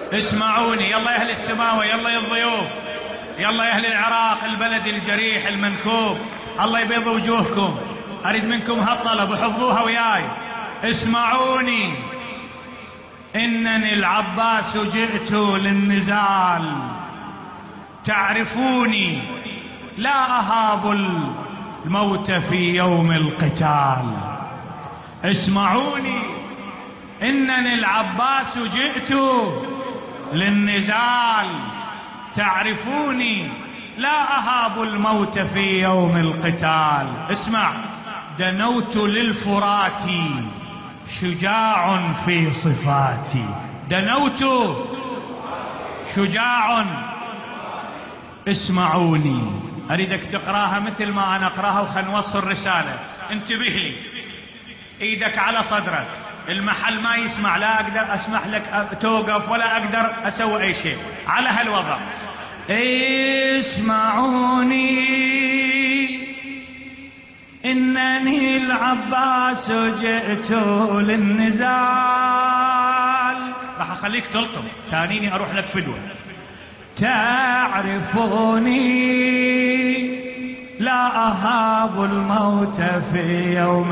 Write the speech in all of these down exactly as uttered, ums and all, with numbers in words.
اسمعوني، يلا يا اهل السماوة، يلا يا الضيوف، يلا يا اهل العراق، البلد الجريح المنكوب، الله يبيض وجوهكم. اريد منكم هالطلب وحفظوها وياي. اسمعوني، انني العباس جئت للنزال، تعرفوني لا اهاب الموت في يوم القتال. اسمعوني، انني العباس جئت للنزال، تعرفوني لا اهاب الموت في يوم القتال. اسمع، دنوت للفرات شجاع في صفاتي، دنوت شجاع. اسمعوني، اريدك تقراها مثل ما انا اقراها وخل نوصل رسالة. انتبه لي، ايدك على صدرك، المحل ما يسمع، لا اقدر اسمح لك توقف ولا اقدر اسوي اي شيء على هالوضع. اسمعوني، انني العباس جئت للنزال. راح اخليك تلطم، تانيني اروح لك فدوة. تعرفوني لا اهاب الموت في يوم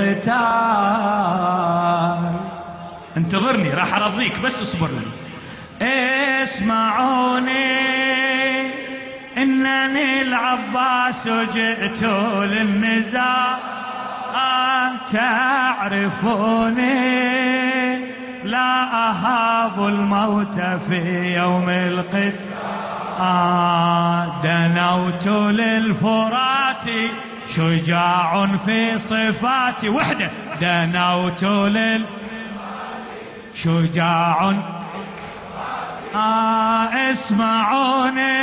القتال. انتظرني، راح ارضيك، بس اصبر لي. اسمعوني، انني العباس جئت للنزال، تعرفوني لا اهاب الموت في يوم القتال. دنوت للفرات شجاع في صفاتي. وحده، دنوت لل شجاع. آه اسمعوني،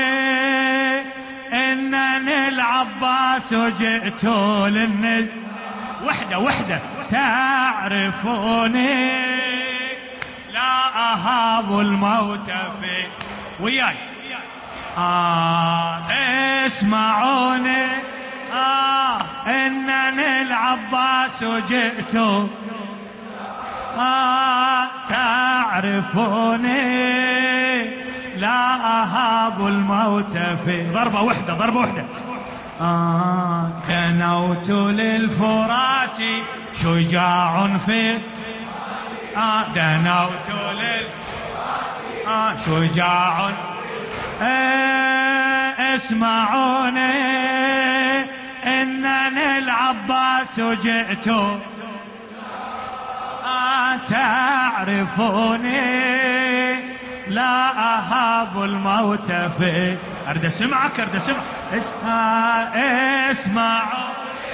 انني العباس جئت للنز. وحده وحده، تعرفوني لا اهاب الموت في وياي. آه اسمعوني، آه انني العباس جئت، آه تعرفوني لا اهاب الموت في. ضربة وحدة، ضربة وحدة. آه دنوت للفرات شجاع في. آه دنوت لل آه شجاع. آه اسمعوني، انني العباس جئت، آه تعرفوني لا اهاب الموت في. اريد اسمعك، اريد اسمعك. اسمع اسمعوا،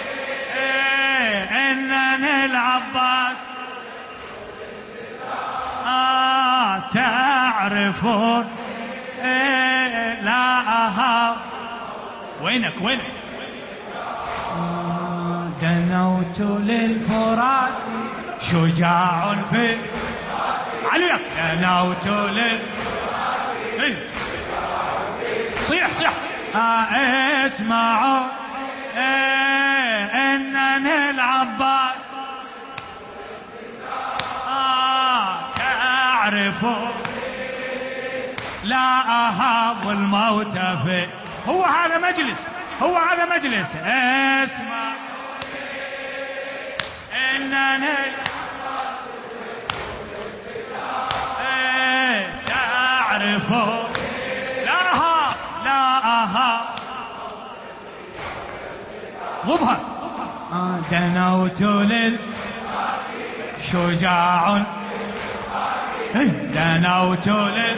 انني العباس، آه تعرفون لا اهاب. وينك وينك؟ دنوت للفرات شجاع في. عليك، دنوت لل. صيح صيح. آه اسمعوا، آه انني العباس، آه تعرفوا لا اهاب الموت في. هو هذا مجلس، هو هذا مجلس. اسمع، انني تعرفوا لا اهاب، لا اهاب. غبها. دنوت لل شجاع، دنوت لل.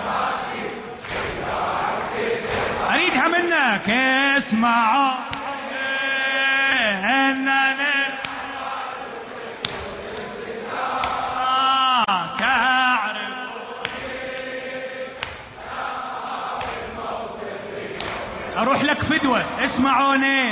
اريدها منك. اسمعوا، انني تعرف. اروح لك فدوة. اسمعوني،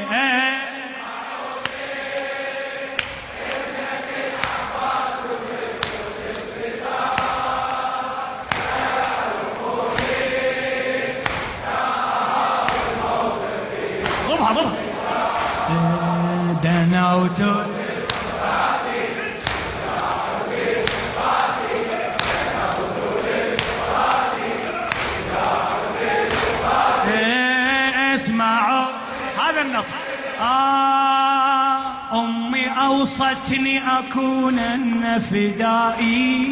ضبها ضبها. دنوت آه أمي أوصتني أكونن فدائي،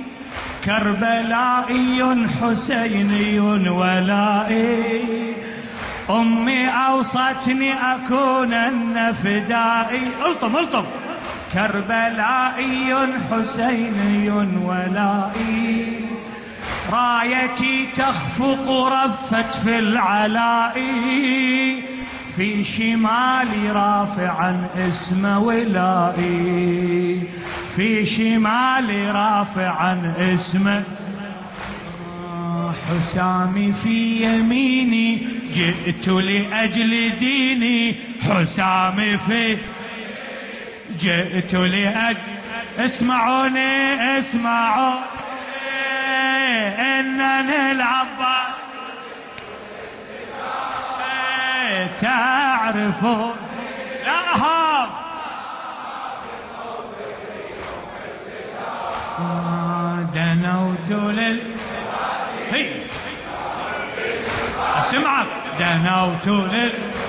كربلائي حسيني ولائي. أمي أوصتني أكونن فدائي، الطم الطم، كربلائي حسيني ولائي. رايتي تخفق رفت في العلاء، في شمالي رافعا اسم ولائي، في شمالي رافعا اسم حسامي. في يميني جئت لأجل ديني، حسامي في جئت لأجل. اسمعوني اسمعوا إنني العباس تعرفون. لا هاب دنوت لل هي اسمعك دنوت لل.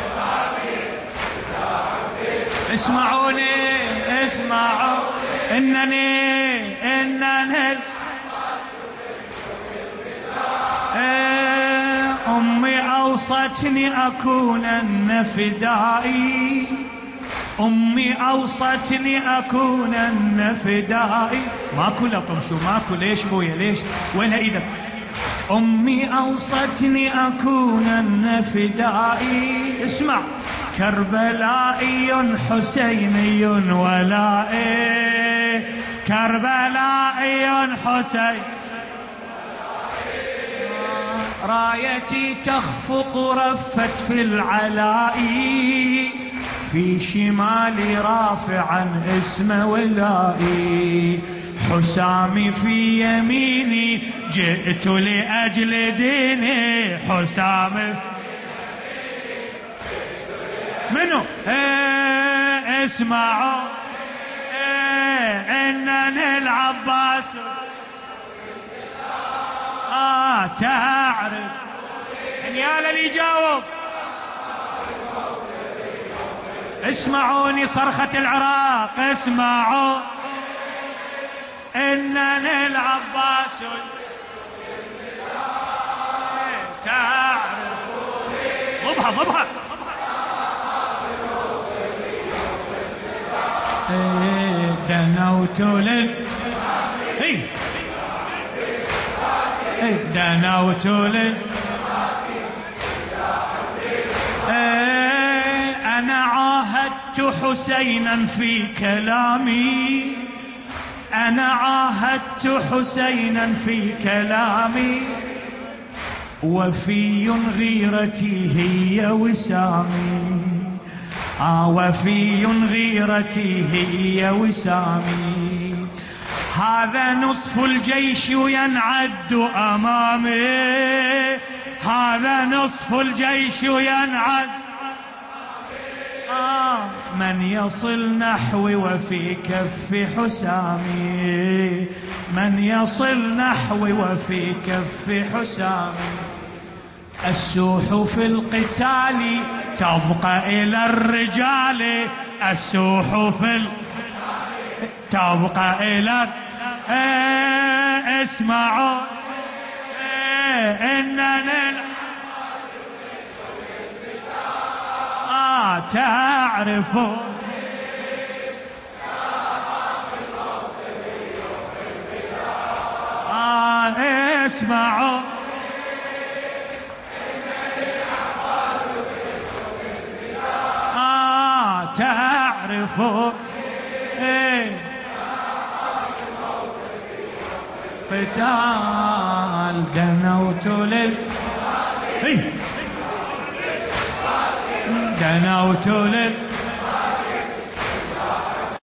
اسمعوني اسمعوا إنني إنني أمي أوصتني أكونن فدائي، أمي أوصتني أكونن فدائي. ماكو لطم شو ماكو؟ ليش بويا ليش؟ وينها إيدك؟ أمي أوصتني أكونن فدائي. اسمع، كربلائي حسيني ولائي، كربلائي حسين. رايتي تخفق رفت في العلاء، في شمالي رافعا اسم ولائي. حسامي في يميني جئت لأجل ديني، حسامي منو؟ ايه اسمعوا ايه إنني العباس. آه تعرف يا اللي يجاوب. اسمعوني صرخة العراق، اسمعوا إنني العباس تعرف. ضبها ضبها. دنوت لل هي دنوت لل. أنا عاهدت حسينا في كلامي، أنا عاهدت حسينا في كلامي. وفي غيرتي هي وسامي، آه وفي غيرتي هي وسامي. هذا نصف الجيش ينعد أمامي، هذا نصف الجيش ينعد. آه من يصل نحوي وفي كف حسامي، من يصل نحوي وفي كف حسامي. السوح في القتال تبقى إلى الرجال، السوح في ال... تبقى إلى ايه اسمعوا ايه إنني آه تعرفوا. آه اسمعوا آه تعرفوا ايه قتال. دنوت لل دنوت لل